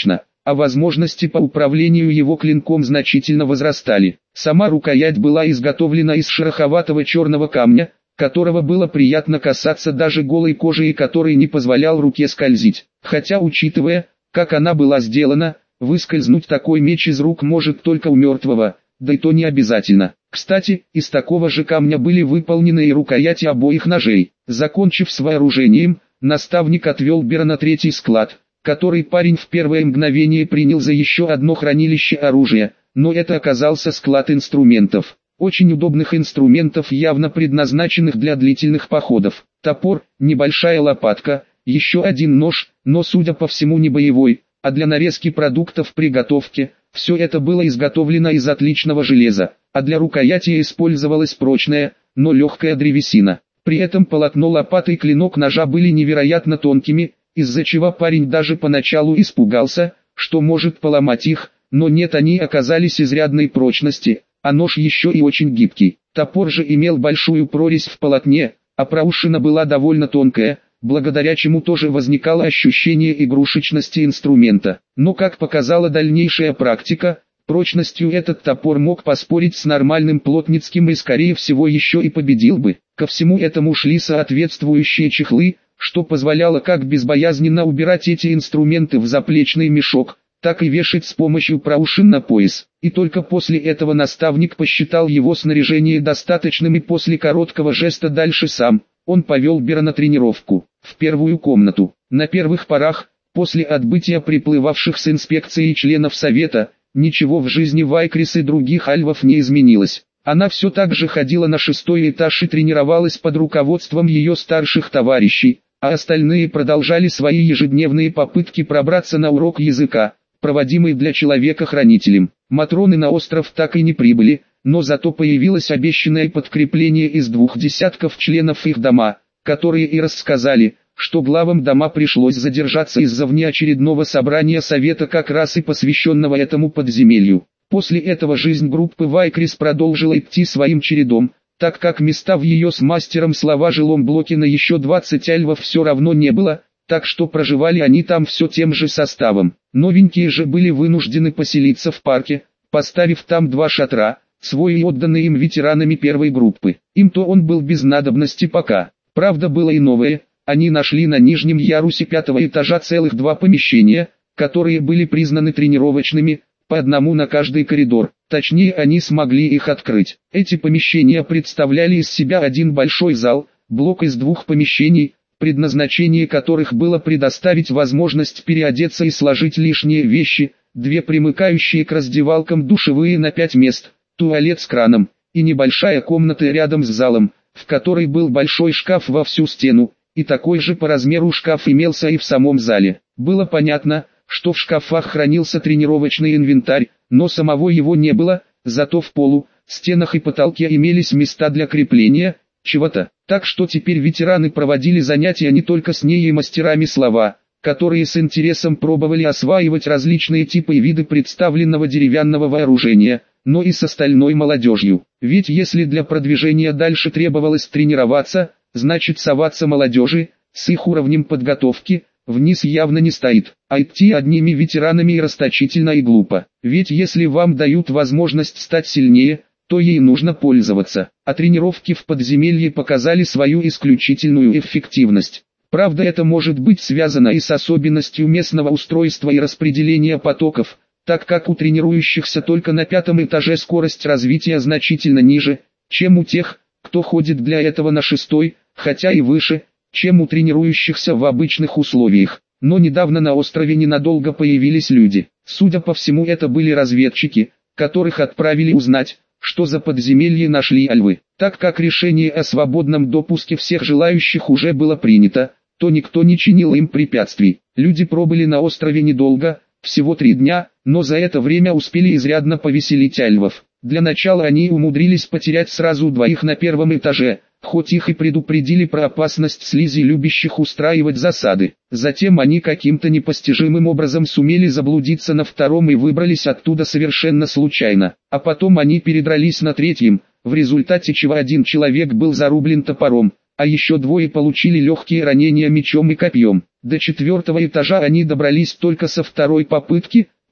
а возможности по управлению его клинком значительно возрастали. Сама рукоять была изготовлена из шероховатого черного камня, которого было приятно касаться даже голой кожей и который не позволял руке скользить. Хотя, учитывая, как она была сделана, выскользнуть такой меч из рук может только у мертвого, да и то не обязательно. Кстати, из такого же камня были выполнены и рукояти обоих ножей. Закончив с вооружением, наставник отвел Бера на третий склад, который парень в первое мгновение принял за еще одно хранилище оружия, но это оказался склад инструментов. Очень удобных инструментов, явно предназначенных для длительных походов. Топор, небольшая лопатка, еще один нож, но судя по всему не боевой, а для нарезки продуктов при готовке. Все это было изготовлено из отличного железа, а для рукояти использовалась прочная, но легкая древесина. При этом полотно лопаты и клинок ножа были невероятно тонкими, из-за чего парень даже поначалу испугался, что может поломать их, но нет, они оказались изрядной прочности, а нож еще и очень гибкий. Топор же имел большую прорезь в полотне, а проушина была довольно тонкая, благодаря чему тоже возникало ощущение игрушечности инструмента. Но как показала дальнейшая практика, прочностью этот топор мог поспорить с нормальным плотницким и скорее всего еще и победил бы. Ко всему этому шли соответствующие чехлы, что позволяло как безбоязненно убирать эти инструменты в заплечный мешок, так и вешать с помощью проушин на пояс. И только после этого наставник посчитал его снаряжение достаточным и после короткого жеста дальше сам. Он повел Бера на тренировку, в первую комнату. На первых порах, после отбытия приплывавших с инспекцией членов совета, ничего в жизни Вайкрис и других альвов не изменилось. Она все так же ходила на шестой этаж и тренировалась под руководством ее старших товарищей, а остальные продолжали свои ежедневные попытки пробраться на урок языка, проводимый для человека-хранителем. Матроны на остров так и не прибыли, но зато появилось обещанное подкрепление из двух десятков членов их дома, которые и рассказали, что главам дома пришлось задержаться из-за внеочередного собрания совета как раз и посвященного этому подземелью. После этого жизнь группы Вайкрис продолжила идти своим чередом, так как места в ее с мастером слова жилом блоке на еще двадцать альвов все равно не было, так что проживали они там все тем же составом. Новенькие же были вынуждены поселиться в парке, поставив там два шатра, свой и отданный им ветеранами первой группы. Им-то он был без надобности пока. Правда, было и новое, они нашли на нижнем ярусе пятого этажа целых два помещения, которые были признаны тренировочными, по одному на каждый коридор. Точнее, они смогли их открыть. Эти помещения представляли из себя один большой зал, блок из двух помещений, предназначение которых было предоставить возможность переодеться и сложить лишние вещи, две примыкающие к раздевалкам душевые на пять мест, туалет с краном, и небольшая комната рядом с залом, в которой был большой шкаф во всю стену, и такой же по размеру шкаф имелся и в самом зале. Было понятно, что в шкафах хранился тренировочный инвентарь, но самого его не было, зато в полу, стенах и потолке имелись места для крепления чего-то. Так что теперь ветераны проводили занятия не только с ней и мастерами слова, которые с интересом пробовали осваивать различные типы и виды представленного деревянного вооружения, но и с остальной молодежью. Ведь если для продвижения дальше требовалось тренироваться, значит соваться молодежи, с их уровнем подготовки, вниз явно не стоит, а идти одними ветеранами и расточительно и глупо. Ведь если вам дают возможность стать сильнее, то ей нужно пользоваться. А тренировки в подземелье показали свою исключительную эффективность. Правда, это может быть связано и с особенностью местного устройства и распределения потоков, так как у тренирующихся только на пятом этаже скорость развития значительно ниже, чем у тех, кто ходит для этого на шестой, хотя и выше, чем у тренирующихся в обычных условиях. Но недавно на острове ненадолго появились люди. Судя по всему, это были разведчики, которых отправили узнать, что за подземелье нашли альвы. Так как решение о свободном допуске всех желающих уже было принято, то никто не чинил им препятствий. Люди пробыли на острове недолго, всего три дня, но за это время успели изрядно повеселить альвов. Для начала они умудрились потерять сразу двоих на первом этаже, хоть их и предупредили про опасность слизи, любящих устраивать засады. Затем они каким-то непостижимым образом сумели заблудиться на втором и выбрались оттуда совершенно случайно. А потом они передрались на третьем, в результате чего один человек был зарублен топором, а еще двое получили легкие ранения мечом и копьем. До четвертого этажа они добрались только со второй попытки,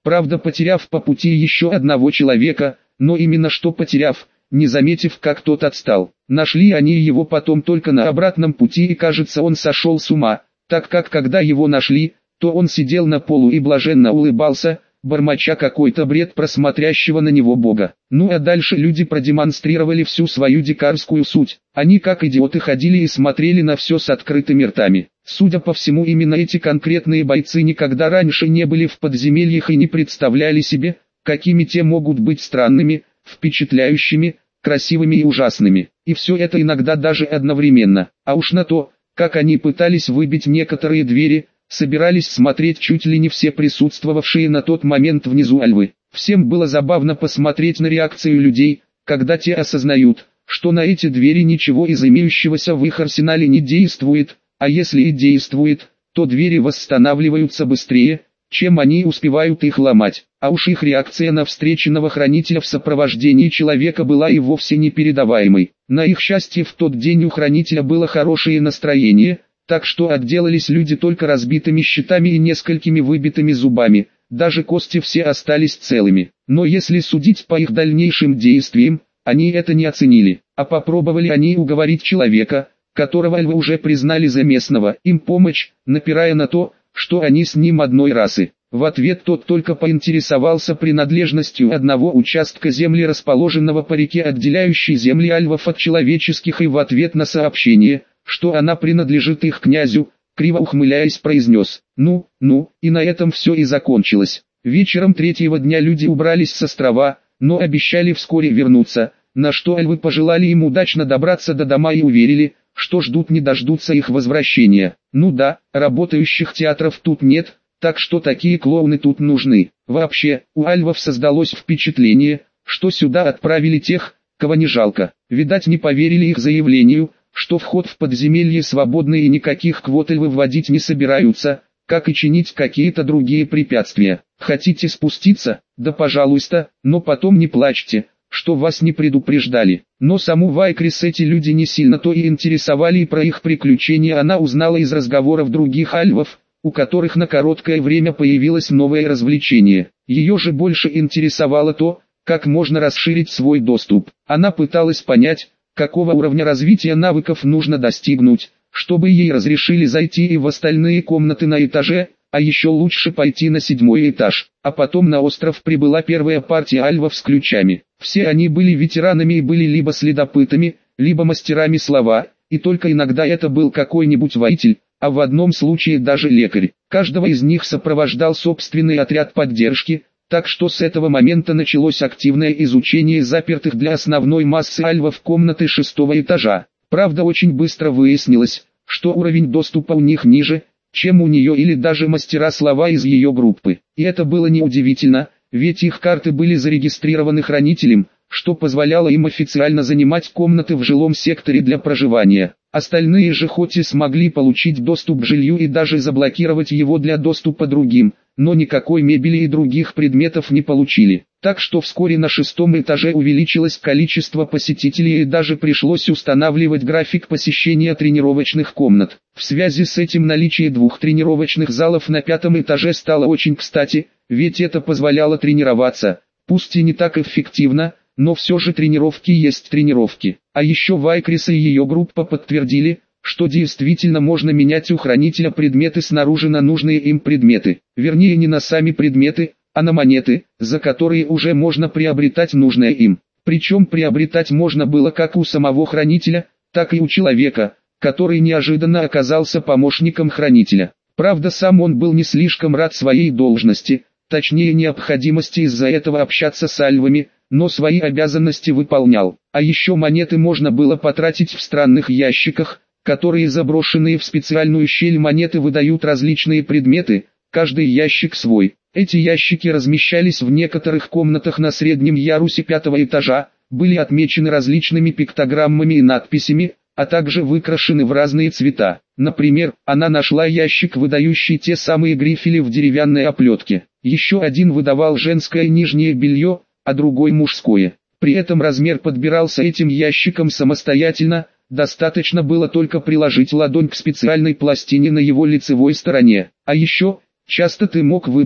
правда потеряв по пути еще одного человека, но именно что потеряв, не заметив, как тот отстал. Нашли они его потом только на обратном пути, и кажется, он сошел с ума, так как когда его нашли, то он сидел на полу и блаженно улыбался, бормоча какой-то бред про смотрящего на него Бога. Ну а дальше люди продемонстрировали всю свою дикарскую суть. Они как идиоты ходили и смотрели на все с открытыми ртами. Судя по всему, именно эти конкретные бойцы никогда раньше не были в подземельях и не представляли себе, какими те могут быть странными, впечатляющими, красивыми и ужасными. И все это иногда даже одновременно. А уж на то, как они пытались выбить некоторые двери, собирались смотреть чуть ли не все присутствовавшие на тот момент внизу альвы. Всем было забавно посмотреть на реакцию людей, когда те осознают, что на эти двери ничего из имеющегося в их арсенале не действует, а если и действует, то двери восстанавливаются быстрее, чем они успевают их ломать. А уж их реакция на встреченного хранителя в сопровождении человека была и вовсе непередаваемой. На их счастье, в тот день у хранителя было хорошее настроение, так что отделались люди только разбитыми щитами и несколькими выбитыми зубами, даже кости все остались целыми. Но если судить по их дальнейшим действиям, они это не оценили, а попробовали они уговорить человека, которого альвы уже признали за местного, им помочь, напирая на то, что они с ним одной расы. В ответ тот только поинтересовался принадлежностью одного участка земли, расположенного по реке, отделяющей земли альвов от человеческих, и в ответ на сообщение, что она принадлежит их князю, криво ухмыляясь произнес: «Ну, ну», и на этом все и закончилось. Вечером третьего дня люди убрались с острова, но обещали вскоре вернуться, на что альвы пожелали им удачно добраться до дома и уверили, что ждут не дождутся их возвращения. Ну да, работающих театров тут нет, так что такие клоуны тут нужны. Вообще, у альвов создалось впечатление, что сюда отправили тех, кого не жалко. Видать, не поверили их заявлению, что вход в подземелье свободный и никаких квот альвы вводить не собираются, как и чинить какие-то другие препятствия. Хотите спуститься? Да пожалуйста, но потом не плачьте, что вас не предупреждали. Но саму Вайкрис эти люди не сильно-то и интересовали, и про их приключения она узнала из разговоров других альвов, у которых на короткое время появилось новое развлечение. Ее же больше интересовало то, как можно расширить свой доступ. Она пыталась понять, какого уровня развития навыков нужно достигнуть, чтобы ей разрешили зайти и в остальные комнаты на этаже, а еще лучше пойти на седьмой этаж. А потом на остров прибыла первая партия альвов с ключами. Все они были ветеранами и были либо следопытами, либо мастерами слова, и только иногда это был какой-нибудь воитель, а в одном случае даже лекарь. Каждого из них сопровождал собственный отряд поддержки, так что с этого момента началось активное изучение запертых для основной массы альвов комнаты шестого этажа. Правда, очень быстро выяснилось, что уровень доступа у них ниже, чем у нее или даже мастера слова из ее группы. И это было неудивительно, ведь их карты были зарегистрированы хранителем, что позволяло им официально занимать комнаты в жилом секторе для проживания. Остальные же хоть и смогли получить доступ к жилью и даже заблокировать его для доступа другим, но никакой мебели и других предметов не получили. Так что вскоре на шестом этаже увеличилось количество посетителей и даже пришлось устанавливать график посещения тренировочных комнат. В связи с этим наличие двух тренировочных залов на пятом этаже стало очень кстати, ведь это позволяло тренироваться, пусть и не так эффективно, но все же тренировки есть тренировки. А еще Вайкрис и ее группа подтвердили, что действительно можно менять у хранителя предметы снаружи на нужные им предметы. Вернее, не на сами предметы, а на монеты, за которые уже можно приобретать нужное им. Причем приобретать можно было как у самого хранителя, так и у человека, который неожиданно оказался помощником хранителя. Правда, сам он был не слишком рад своей должности, точнее необходимости из-за этого общаться с альвами, но свои обязанности выполнял. А еще монеты можно было потратить в странных ящиках, которые заброшенные в специальную щель монеты выдают различные предметы, каждый ящик свой. Эти ящики размещались в некоторых комнатах на среднем ярусе пятого этажа, были отмечены различными пиктограммами и надписями, а также выкрашены в разные цвета. Например, она нашла ящик, выдающий те самые грифели в деревянной оплетке. Еще один выдавал женское нижнее белье, а другой мужское. При этом размер подбирался этим ящиком самостоятельно, достаточно было только приложить ладонь к специальной пластине на его лицевой стороне. А еще, часто ты мог выбрать,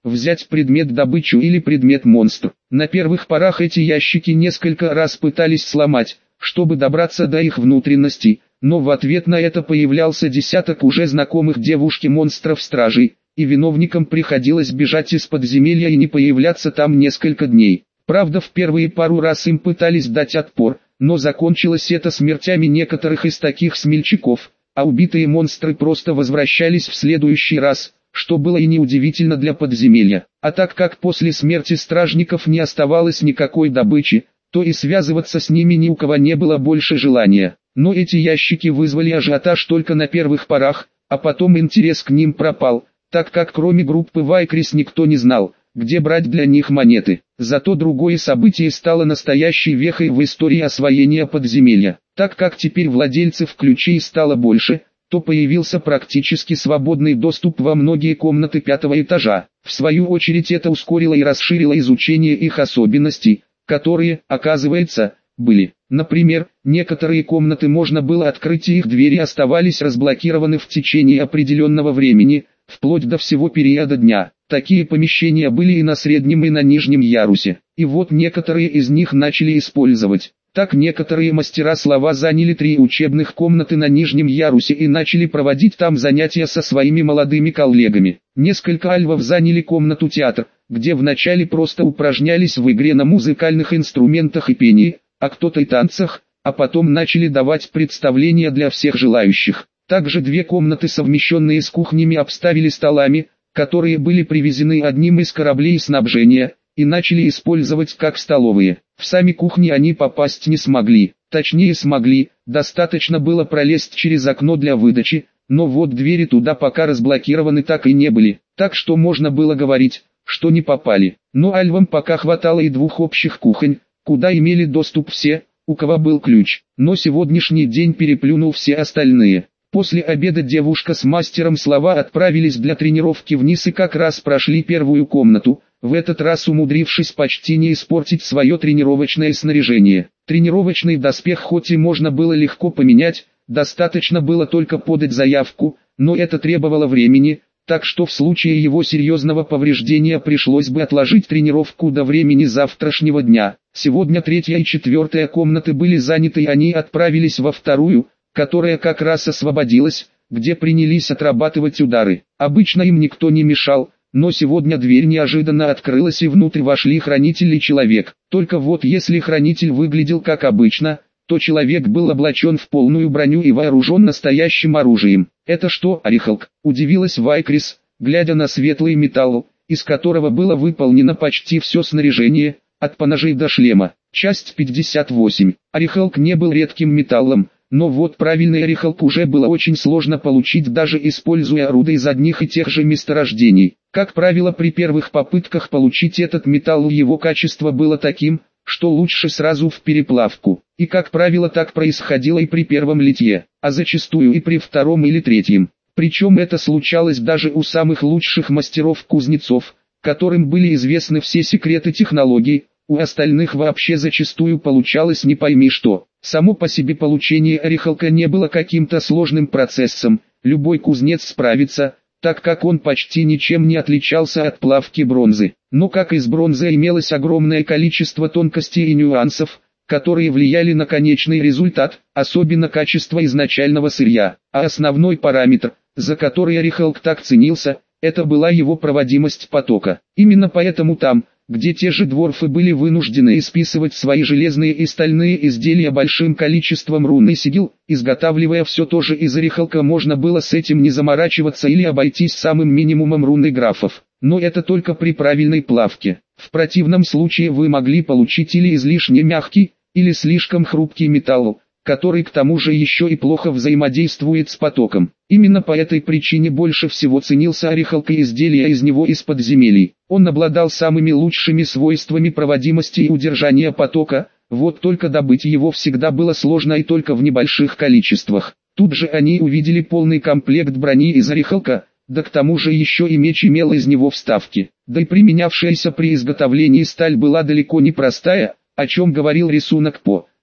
взять предмет добычу или предмет-монстр. На первых порах эти ящики несколько раз пытались сломать, чтобы добраться до их внутренностей, но в ответ на это появлялся десяток уже знакомых девушки-монстров-стражей, и виновникам приходилось бежать из подземелья и не появляться там несколько дней. Правда, в первые пару раз им пытались дать отпор, но закончилось это смертями некоторых из таких смельчаков, а убитые монстры просто возвращались в следующий раз, что было и неудивительно для подземелья. А так как после смерти стражников не оставалось никакой добычи, то и связываться с ними ни у кого не было больше желания. Но эти ящики вызвали ажиотаж только на первых порах, а потом интерес к ним пропал, так как кроме группы Вайкрис никто не знал, где брать для них монеты. Зато другое событие стало настоящей вехой в истории освоения подземелья. Так как теперь владельцев ключей стало больше, то появился практически свободный доступ во многие комнаты пятого этажа. В свою очередь это ускорило и расширило изучение их особенностей, которые, оказывается, были. Например, некоторые комнаты можно было открыть и их двери оставались разблокированы в течение определенного времени, вплоть до всего периода дня. Такие помещения были и на среднем и на нижнем ярусе. И вот некоторые из них начали использовать. Так некоторые мастера слова заняли три учебных комнаты на нижнем ярусе и начали проводить там занятия со своими молодыми коллегами. Несколько альвов заняли комнату театр, где вначале просто упражнялись в игре на музыкальных инструментах и пении, а кто-то и танцах, а потом начали давать представления для всех желающих. Также две комнаты, совмещенные с кухнями, обставили столами, которые были привезены одним из кораблей снабжения, и начали использовать как столовые. В сами кухни они попасть не смогли, точнее смогли, достаточно было пролезть через окно для выдачи, но вот двери туда пока разблокированы так и не были, так что можно было говорить, что не попали. Но альвам пока хватало и двух общих кухонь, куда имели доступ все, у кого был ключ. Но сегодняшний день переплюнул все остальные. После обеда девушка с мастером слова отправились для тренировки вниз и как раз прошли первую комнату, в этот раз умудрившись почти не испортить свое тренировочное снаряжение. Тренировочный доспех хоть и можно было легко поменять, достаточно было только подать заявку, но это требовало времени, так что в случае его серьезного повреждения пришлось бы отложить тренировку до времени завтрашнего дня. Сегодня третья и четвертая комнаты были заняты и они отправились во вторую, которая как раз освободилась, где принялись отрабатывать удары. Обычно им никто не мешал, но сегодня дверь неожиданно открылась и внутрь вошли хранитель и человек. Только вот если хранитель выглядел как обычно, то человек был облачен в полную броню и вооружен настоящим оружием. «Это что, Орехалк?» – удивилась Вайкрис, глядя на светлый металл, из которого было выполнено почти все снаряжение, от поножей до шлема. Часть пятьдесят восемь. Орехалк не был редким металлом, но вот правильный орехалк уже было очень сложно получить, даже используя руды из одних и тех же месторождений. Как правило, при первых попытках получить этот металл его качество было таким, что лучше сразу в переплавку. И как правило так происходило и при первом литье, а зачастую и при втором или третьем. Причем это случалось даже у самых лучших мастеров-кузнецов, которым были известны все секреты технологий, у остальных вообще зачастую получалось не пойми что. Само по себе получение орехалка не было каким-то сложным процессом, любой кузнец справится, так как он почти ничем не отличался от плавки бронзы. Но как из бронзы имелось огромное количество тонкостей и нюансов, которые влияли на конечный результат, особенно качество изначального сырья. А основной параметр, за который орехалк так ценился, это была его проводимость потока. Именно поэтому там, где те же дворфы были вынуждены исписывать свои железные и стальные изделия большим количеством рун и сигил, изготавливая все то же из орехалка, можно было с этим не заморачиваться или обойтись самым минимумом рун и графов. Но это только при правильной плавке. В противном случае вы могли получить или излишне мягкий, или слишком хрупкий металл, который к тому же еще и плохо взаимодействует с потоком. Именно по этой причине больше всего ценился орехалк и изделия из него из подземелий. Он обладал самыми лучшими свойствами проводимости и удержания потока, вот только добыть его всегда было сложно и только в небольших количествах. Тут же они увидели полный комплект брони из орехалка, да к тому же еще и меч имел из него вставки. Да и применявшаяся при изготовлении сталь была далеко не простая, о чем говорил рисунок по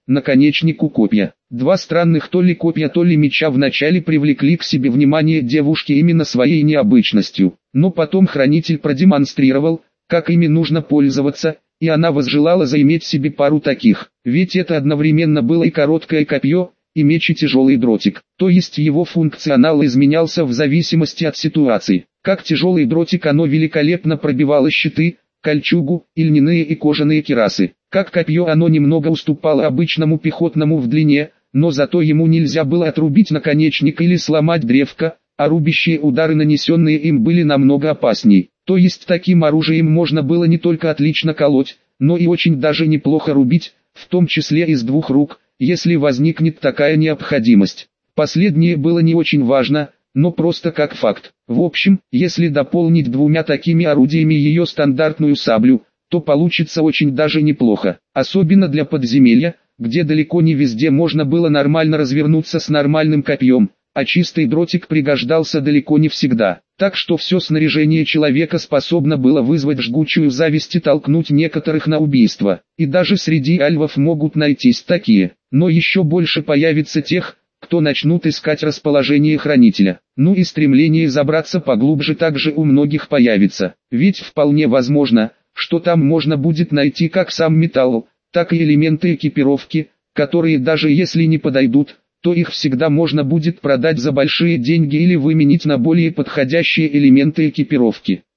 наконечнику копья. Два странных то ли копья, то ли меча вначале привлекли к себе внимание девушки именно своей необычностью, но потом хранитель продемонстрировал, как ими нужно пользоваться, и она возжелала заиметь себе пару таких, ведь это одновременно было и короткое копье, и меч, и тяжелый дротик, то есть его функционал изменялся в зависимости от ситуации. Как тяжелый дротик оно великолепно пробивало щиты, кольчугу, и льняные и кожаные кирасы. Как копье оно немного уступало обычному пехотному в длине, но зато ему нельзя было отрубить наконечник или сломать древко, а рубящие удары, нанесенные им, были намного опасней. То есть таким оружием можно было не только отлично колоть, но и очень даже неплохо рубить, в том числе из двух рук, если возникнет такая необходимость. Последнее было не очень важно, но просто как факт. В общем, если дополнить двумя такими орудиями ее стандартную саблю, то получится очень даже неплохо. Особенно для подземелья, где далеко не везде можно было нормально развернуться с нормальным копьем, а чистый дротик пригождался далеко не всегда. Так что все снаряжение человека способно было вызвать жгучую зависть и толкнуть некоторых на убийство. И даже среди альвов могут найтись такие, но еще больше появится тех, кто начнут искать расположение хранителя. Ну и стремление забраться поглубже также у многих появится, ведь вполне возможно, что там можно будет найти как сам металл, так и элементы экипировки, которые даже если не подойдут, то их всегда можно будет продать за большие деньги или выменить на более подходящие элементы экипировки.